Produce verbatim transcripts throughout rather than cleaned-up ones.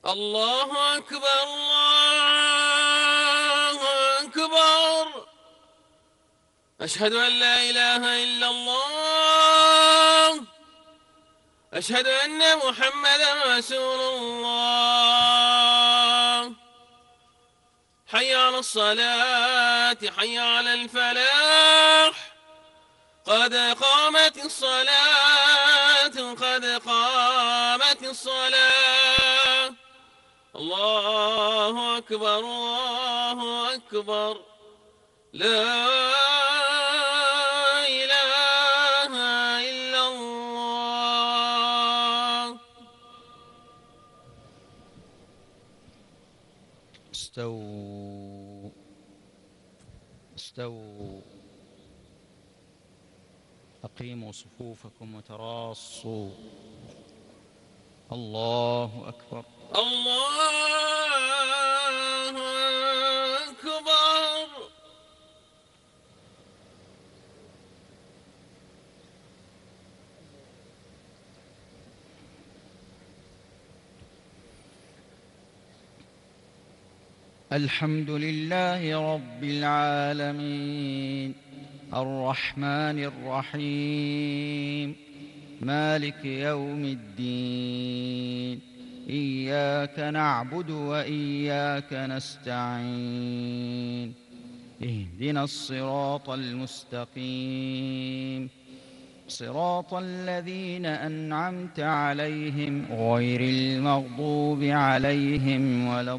الله أكبر الله أكبر. أشهد أن لا إله إلا الله. أشهد أن محمدا رسول الله. حي على الصلاة حي على الفلاح. قد قامت الصلاة قد قامت الصلاة. الله أكبر الله أكبر. لا إله إلا الله. استووا استووا أقيموا صفوفكم وتراصوا. الله أكبر. الله أكبر. الحمد لله رب العالمين الرحمن الرحيم مالك يوم الدين. إياك نعبد وإياك نستعين. اهدنا الصراط المستقيم صراط الذين أنعمت عليهم غير المغضوب عليهم ولا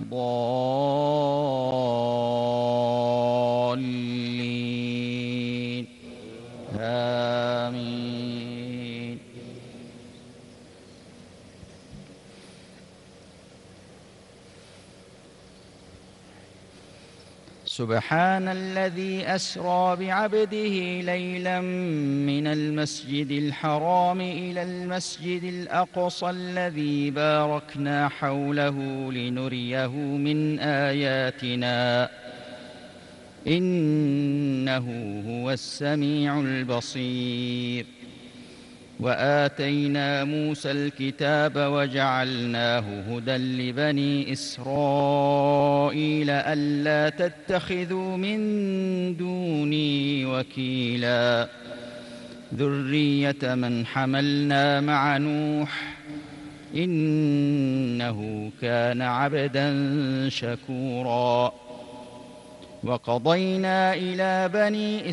الضالين. آمين. سبحان الذي أسرى بعبده ليلا من المسجد الحرام إلى المسجد الأقصى الذي باركنا حوله لنريه من آياتنا إنه هو السميع البصير. وآتينا موسى الكتاب وجعلناه هدى لبني إسرائيل ألا تتخذوا من دوني وكيلا ذرية من حملنا مع نوح إنه كان عبدا شكورا. وقضينا إلى بني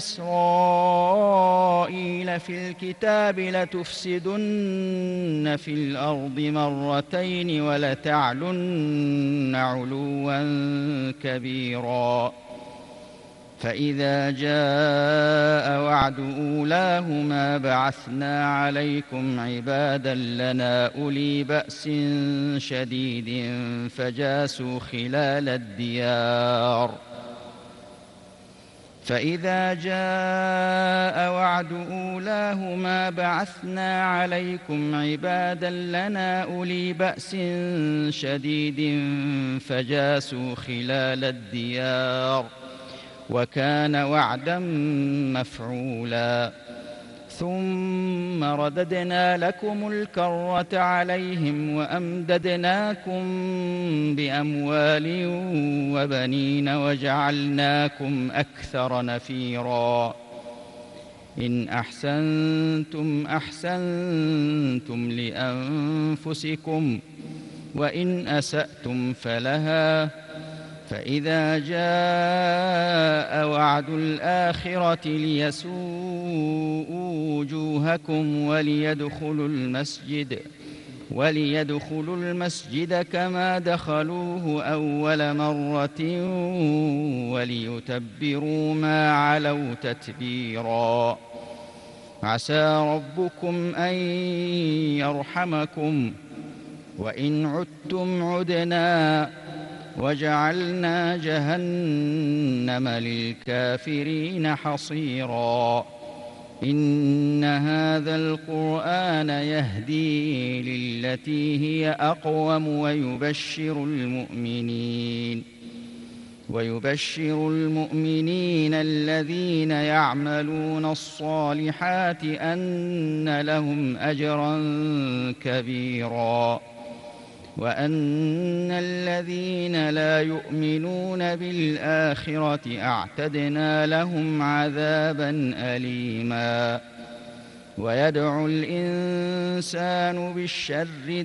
إسرائيل في الكتاب لتفسدن في الأرض مرتين ولتعلن علوا كبيرا. فإذا جاء وعد أولاهما بعثنا عليكم عبادا لنا أولي بأس شديد فجاسوا خلال الديار. فإذا جاء وعد أولاهما بعثنا عليكم عبادا لنا أولي بأس شديد فجاسوا خلال الديار وكان وعدا مفعولا. ثم رددنا لكم الكرة عليهم وأمددناكم بأموال وبنين وجعلناكم أكثر نفيرا. إن أحسنتم أحسنتم لأنفسكم وإن أسأتم فلها. فإذا جاء وعد الآخرة ليسوءوا وجوهكم وليدخلوا المسجد وليدخلوا المسجد كما دخلوه أول مرة وليتبروا ما علوا تتبيرا. عسى ربكم أن يرحمكم وإن عدتم عدنا وجعلنا جهنم للكافرين حصيرا. إن هذا القرآن يهدي للتي هي أقوم ويبشر المؤمنين ويبشر المؤمنين الذين يعملون الصالحات أن لهم أجرا كبيرا. وأن الذين لا يؤمنون بالآخرة أعتدنا لهم عذابا أليما ويدعو الإنسان بالشر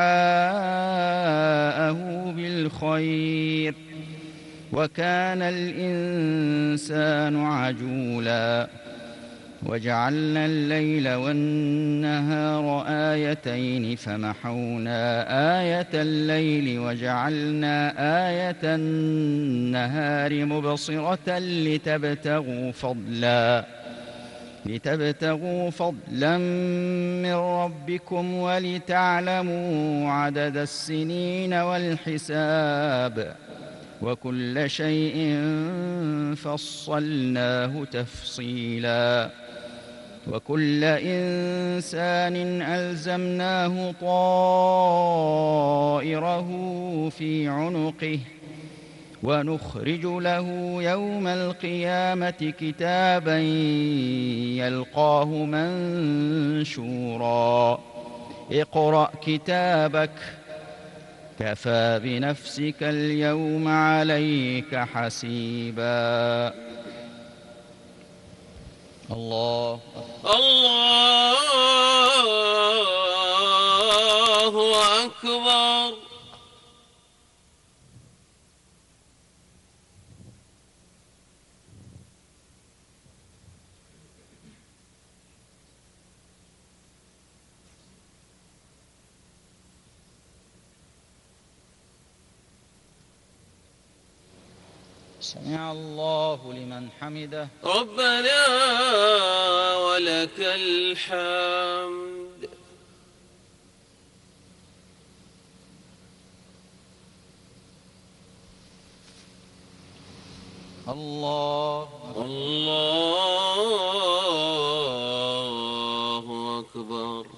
دعاءه بالخير وكان الإنسان عجولا وجعلنا الليل والنهار آيتين فمحونا آية الليل وجعلنا آية النهار مبصرة لتبتغوا فضلا لتبتغوا فضلا من ربكم ولتعلموا عدد السنين والحساب وكل شيء فصلناه تفصيلا وكل إنسان ألزمناه طائره في عنقه ونخرج له يوم القيامة كتابا يلقاه منشورا اقرأ كتابك كفى بنفسك اليوم عليك حسيبا. الله الله أكبر. سمع الله لمن حمده. ربنا ولك الحمد. الله الله أكبر.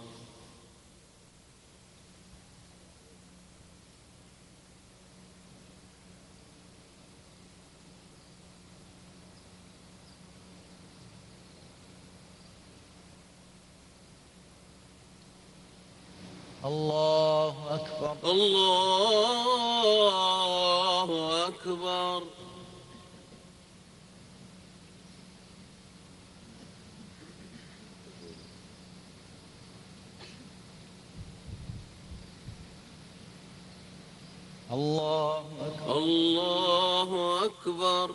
الله أكبر. الله أكبر. الله أكبر. الله أكبر.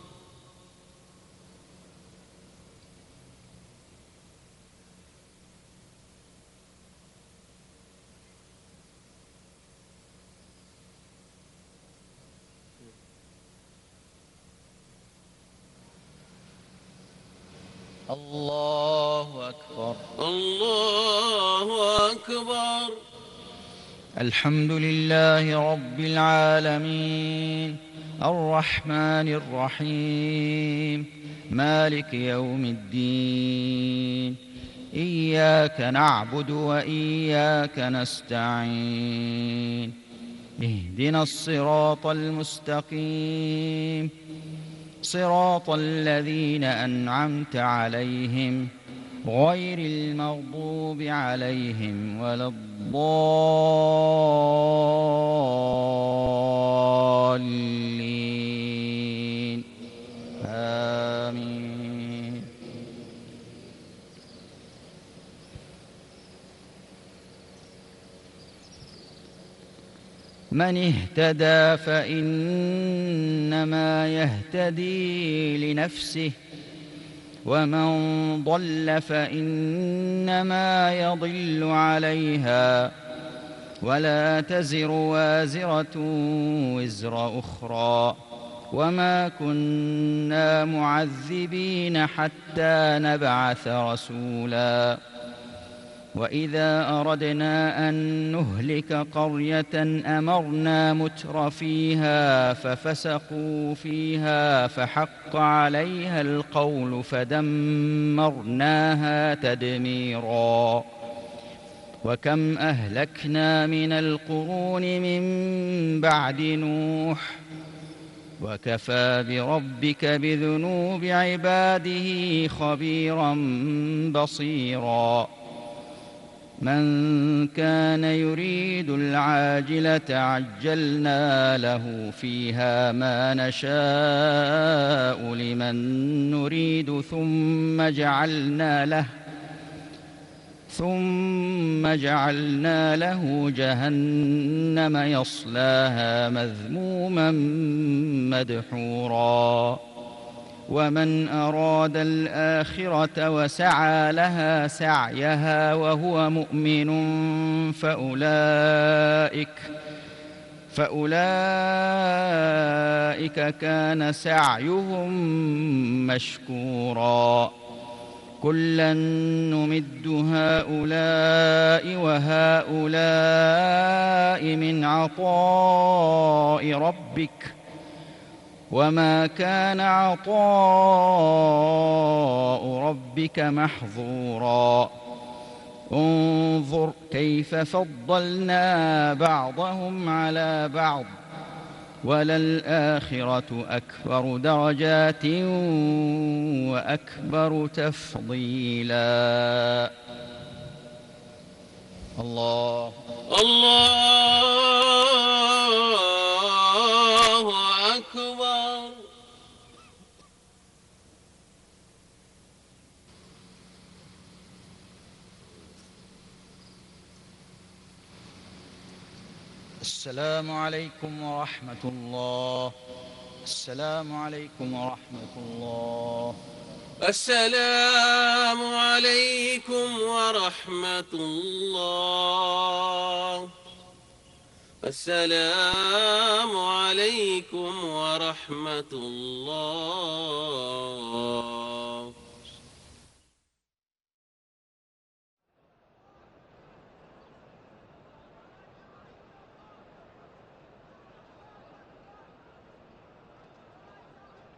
الله أكبر. الله أكبر. الحمد لله رب العالمين الرحمن الرحيم مالك يوم الدين إياك نعبد وإياك نستعين اهدنا الصراط المستقيم صراط الذين أنعمت عليهم غير المغضوب عليهم ولا الضالين آمين. من اهتدى فإنما يهتدي لنفسه ومن ضل فإنما يضل عليها ولا تزر وازرة وزر أخرى وما كنا معذبين حتى نبعث رسولا وإذا أردنا أن نهلك قرية أمرنا متر فيها ففسقوا فيها فحق عليها القول فدمرناها تدميرا وكم أهلكنا من القرون من بعد نوح وكفى بربك بذنوب عباده خبيرا بصيرا. من كان يريد العاجلة عجلنا له فيها ما نشاء لمن نريد ثم جعلنا له ثم جعلنا له جهنم يصلاها مذموما مدحورا ومن أراد الآخرة وسعى لها سعيها وهو مؤمن فأولئك فأولئك كان سعيهم مشكورا كلا نمد هؤلاء وهؤلاء من عطاء ربك وما كان عطاء ربك محظورا انظر كيف فضلنا بعضهم على بعض وللآخرة أكبر درجات وأكبر تفضيلا. الله الله أكبر. السلام عليكم ورحمة الله. السلام عليكم ورحمة الله. السلام عليكم ورحمة الله. السلام عليكم ورحمة الله.